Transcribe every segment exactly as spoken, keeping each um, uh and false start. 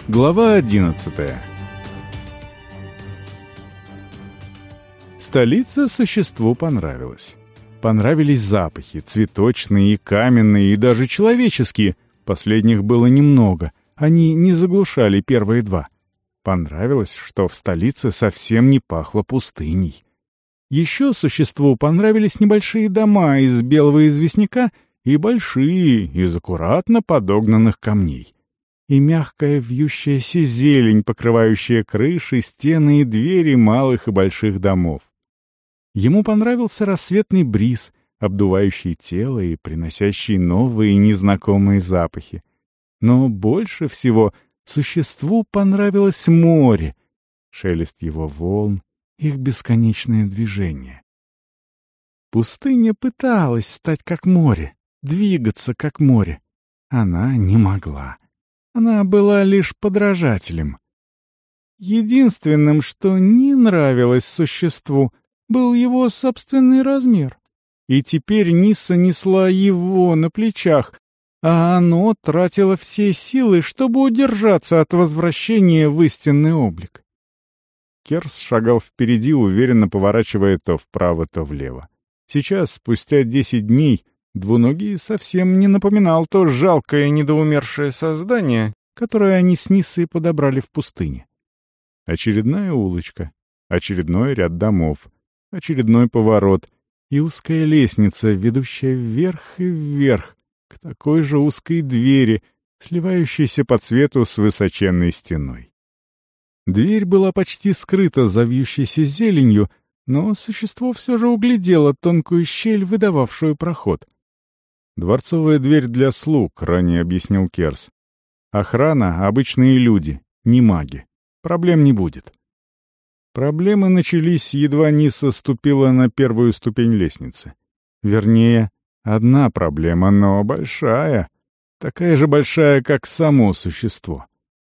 Глава одиннадцатая. Столица существу понравилась. Понравились запахи, цветочные и каменные, и даже человеческие. Последних было немного, они не заглушали первые два. Понравилось, что в столице совсем не пахло пустыней. Еще существу понравились небольшие дома из белого известняка и большие, из аккуратно подогнанных камней. И мягкая вьющаяся зелень, покрывающая крыши, стены и двери малых и больших домов. Ему понравился рассветный бриз, обдувающий тело и приносящий новые незнакомые запахи. Но больше всего существу понравилось море, шелест его волн, их бесконечное движение. Пустыня пыталась стать как море, двигаться как море. Она не могла. Она была лишь подражателем. Единственным, что не нравилось существу, был его собственный размер. И теперь Нисса несла его на плечах, а оно тратило все силы, чтобы удержаться от возвращения в истинный облик. Керс шагал впереди, уверенно поворачивая то вправо, то влево. Сейчас, спустя десять дней, Двуногий совсем не напоминал то жалкое недоумершее создание, которое они с Ниссой подобрали в пустыне. Очередная улочка, очередной ряд домов, очередной поворот и узкая лестница, ведущая вверх и вверх, к такой же узкой двери, сливающейся по цвету с высоченной стеной. Дверь была почти скрыта за вьющейся зеленью, но существо все же углядело тонкую щель, выдававшую проход. «Дворцовая дверь для слуг», — ранее объяснил Керс. «Охрана — обычные люди, не маги. Проблем не будет». Проблемы начались, едва Нисса ступила на первую ступень лестницы. Вернее, одна проблема, но большая. Такая же большая, как само существо.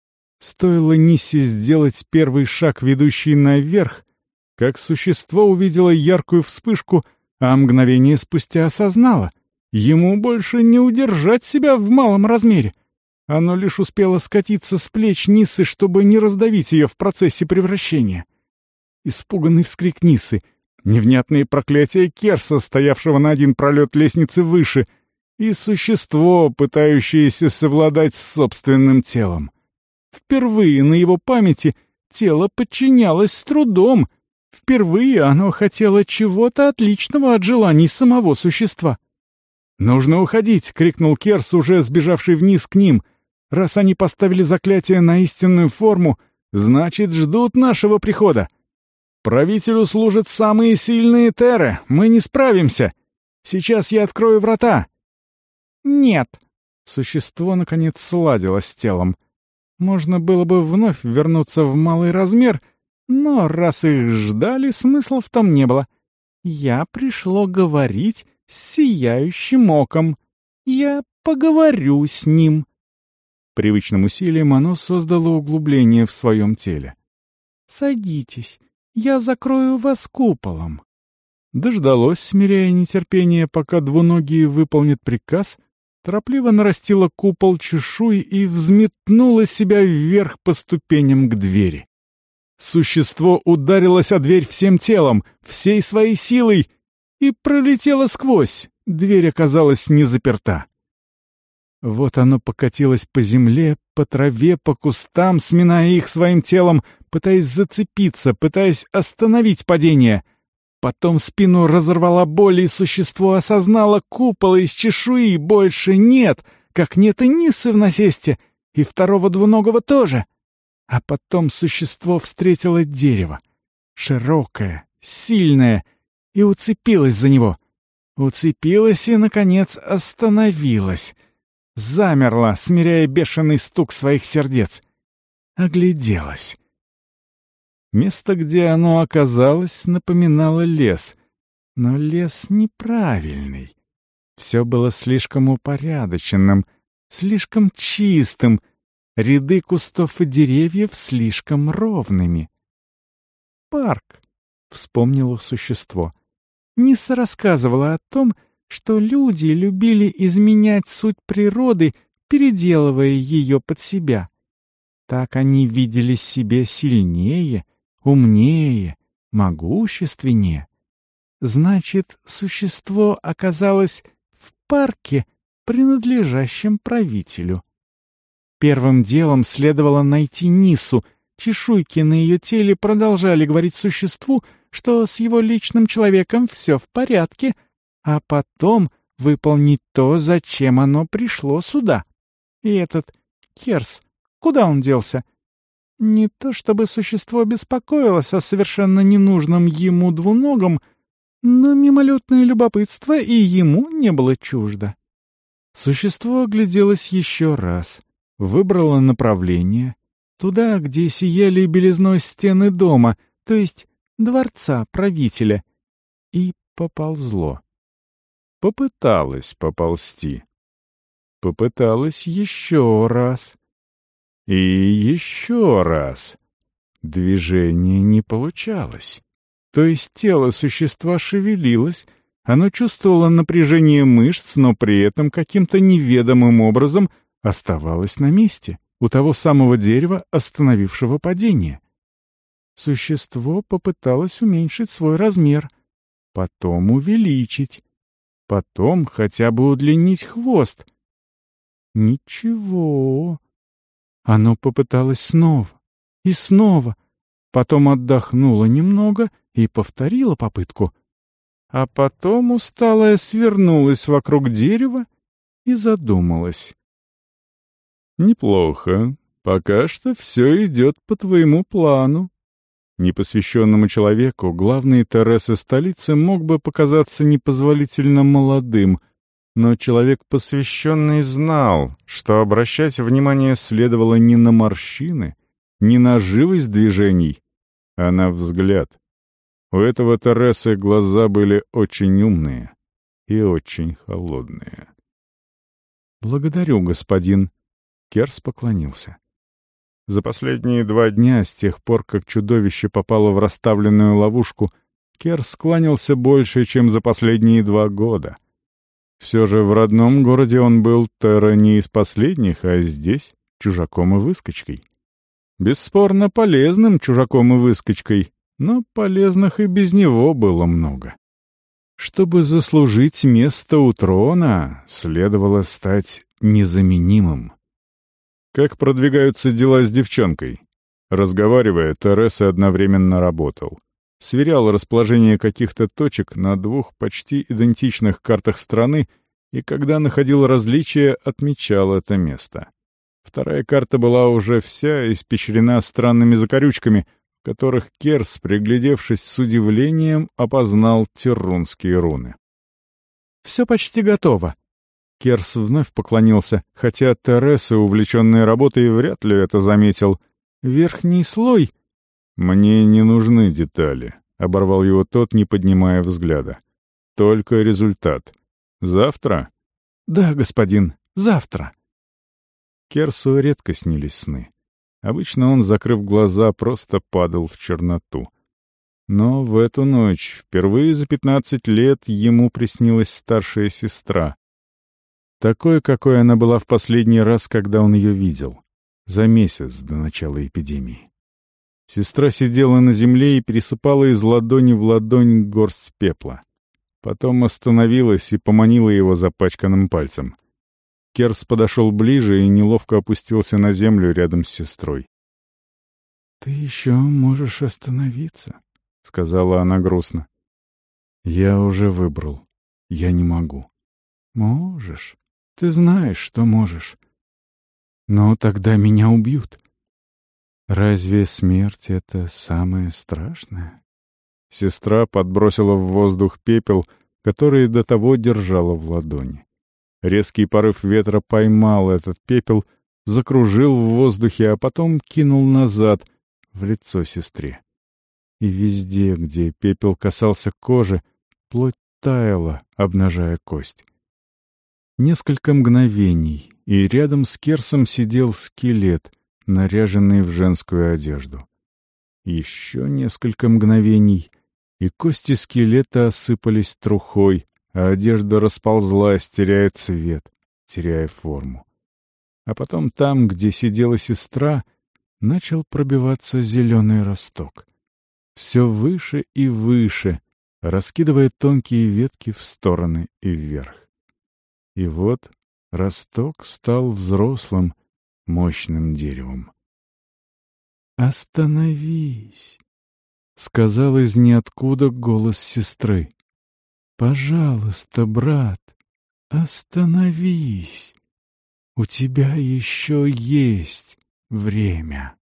Стоило Ниссе сделать первый шаг, ведущий наверх, как существо увидело яркую вспышку, а мгновение спустя осознало — ему больше не удержать себя в малом размере. Оно лишь успело скатиться с плеч Ниссы, чтобы не раздавить ее в процессе превращения. Испуганный вскрик Ниссы, невнятные проклятия Керса, стоявшего на один пролет лестницы выше, и существо, пытающееся совладать с собственным телом. Впервые на его памяти тело подчинялось с трудом. Впервые оно хотело чего-то отличного от желаний самого существа. «Нужно уходить!» — крикнул Керс, уже сбежавший вниз к ним. «Раз они поставили заклятие на истинную форму, значит, ждут нашего прихода. Правителю служат самые сильные терры, мы не справимся. Сейчас я открою врата». «Нет!» — существо, наконец, сладило с телом. Можно было бы вновь вернуться в малый размер, но раз их ждали, смысла в том не было. «Я пришло говорить с сияющим оком. Я поговорю с ним». Привычным усилием оно создало углубление в своем теле. «Садитесь, я закрою вас куполом». Дождалось, смиряя нетерпение, пока двуногий выполнит приказ, торопливо нарастила купол чешуй и взметнула себя вверх по ступеням к двери. Существо ударилось о дверь всем телом, всей своей силой, и пролетело сквозь. Дверь оказалась не заперта. Вот оно покатилось по земле, по траве, по кустам, сминая их своим телом, пытаясь зацепиться, пытаясь остановить падение. Потом спину разорвала боль, и существо осознало: купола из чешуи больше нет, как нет и Ниссы в насесте, и второго двуногого тоже. А потом существо встретило дерево. Широкое, сильное, и уцепилась за него. Уцепилась и, наконец, остановилась. Замерла, смиряя бешеный стук своих сердец. Огляделась. Место, где оно оказалось, напоминало лес. Но лес неправильный. Все было слишком упорядоченным, слишком чистым, ряды кустов и деревьев слишком ровными. «Парк», — вспомнило существо. Нисса рассказывала о том, что люди любили изменять суть природы, переделывая ее под себя. Так они видели себе сильнее, умнее, могущественнее. Значит, существо оказалось в парке, принадлежащем правителю. Первым делом следовало найти Нису. Чешуйки на ее теле продолжали говорить существу, что с его личным человеком все в порядке, а потом выполнить то, зачем оно пришло сюда. И этот Керс, куда он делся? Не то чтобы существо беспокоилось о совершенно ненужном ему двуногом, но мимолетное любопытство и ему не было чуждо. Существо огляделось еще раз, выбрало направление, туда, где сияли белизной стены дома, то есть дворца правителя, и поползло. Попыталось поползти. Попыталось еще раз. И еще раз. Движение не получалось. То есть тело существа шевелилось, оно чувствовало напряжение мышц, но при этом каким-то неведомым образом оставалось на месте, у того самого дерева, остановившего падение. Существо попыталось уменьшить свой размер, потом увеличить, потом хотя бы удлинить хвост. Ничего. Оно попыталось снова и снова, потом отдохнуло немного и повторило попытку. А потом усталая свернулась вокруг дерева и задумалась. «Неплохо. Пока что все идет по твоему плану». Непосвященному человеку главный Тересы столицы мог бы показаться непозволительно молодым, но человек посвященный знал, что обращать внимание следовало не на морщины, не на живость движений, а на взгляд. У этого Тересы глаза были очень умные и очень холодные. «Благодарю, господин», — Керс поклонился. За последние два дня, с тех пор, как чудовище попало в расставленную ловушку, Керс склонился больше, чем за последние два года. Все же в родном городе он был Терра не из последних, а здесь — чужаком и выскочкой. Бесспорно полезным чужаком и выскочкой, но полезных и без него было много. Чтобы заслужить место у трона, следовало стать незаменимым. «Как продвигаются дела с девчонкой?» Разговаривая, Тереса одновременно работал. Сверял расположение каких-то точек на двух почти идентичных картах страны и, когда находил различия, отмечал это место. Вторая карта была уже вся испещрена странными закорючками, в которых Керс, приглядевшись с удивлением, опознал террунские руны. «Все почти готово». Керс вновь поклонился, хотя Тереса, увлеченная работой, вряд ли это заметил. «Верхний слой...» «Мне не нужны детали», — оборвал его тот, не поднимая взгляда. «Только результат. Завтра?» «Да, господин, завтра». Керсу редко снились сны. Обычно он, закрыв глаза, просто падал в черноту. Но в эту ночь, впервые за пятнадцать лет, ему приснилась старшая сестра. Такой, какой она была в последний раз, когда он ее видел. За месяц до начала эпидемии. Сестра сидела на земле и пересыпала из ладони в ладонь горсть пепла. Потом остановилась и поманила его запачканным пальцем. Керс подошел ближе и неловко опустился на землю рядом с сестрой. «Ты еще можешь остановиться», — сказала она грустно. «Я уже выбрал. Я не могу». «Можешь. Ты знаешь, что можешь. Но тогда меня убьют». «Разве смерть — это самое страшное?» Сестра подбросила в воздух пепел, который до того держала в ладони. Резкий порыв ветра поймал этот пепел, закружил в воздухе, а потом кинул назад, в лицо сестре. И везде, где пепел касался кожи, плоть таяла, обнажая кость. Несколько мгновений, и рядом с Керсом сидел скелет, наряженный в женскую одежду. Еще несколько мгновений, и кости скелета осыпались трухой, а одежда расползлась, теряя цвет, теряя форму. А потом там, где сидела сестра, начал пробиваться зеленый росток. Все выше и выше, раскидывая тонкие ветки в стороны и вверх. И вот росток стал взрослым, мощным деревом. «Остановись!» — сказал из ниоткуда голос сестры. «Пожалуйста, брат, остановись! У тебя еще есть время!»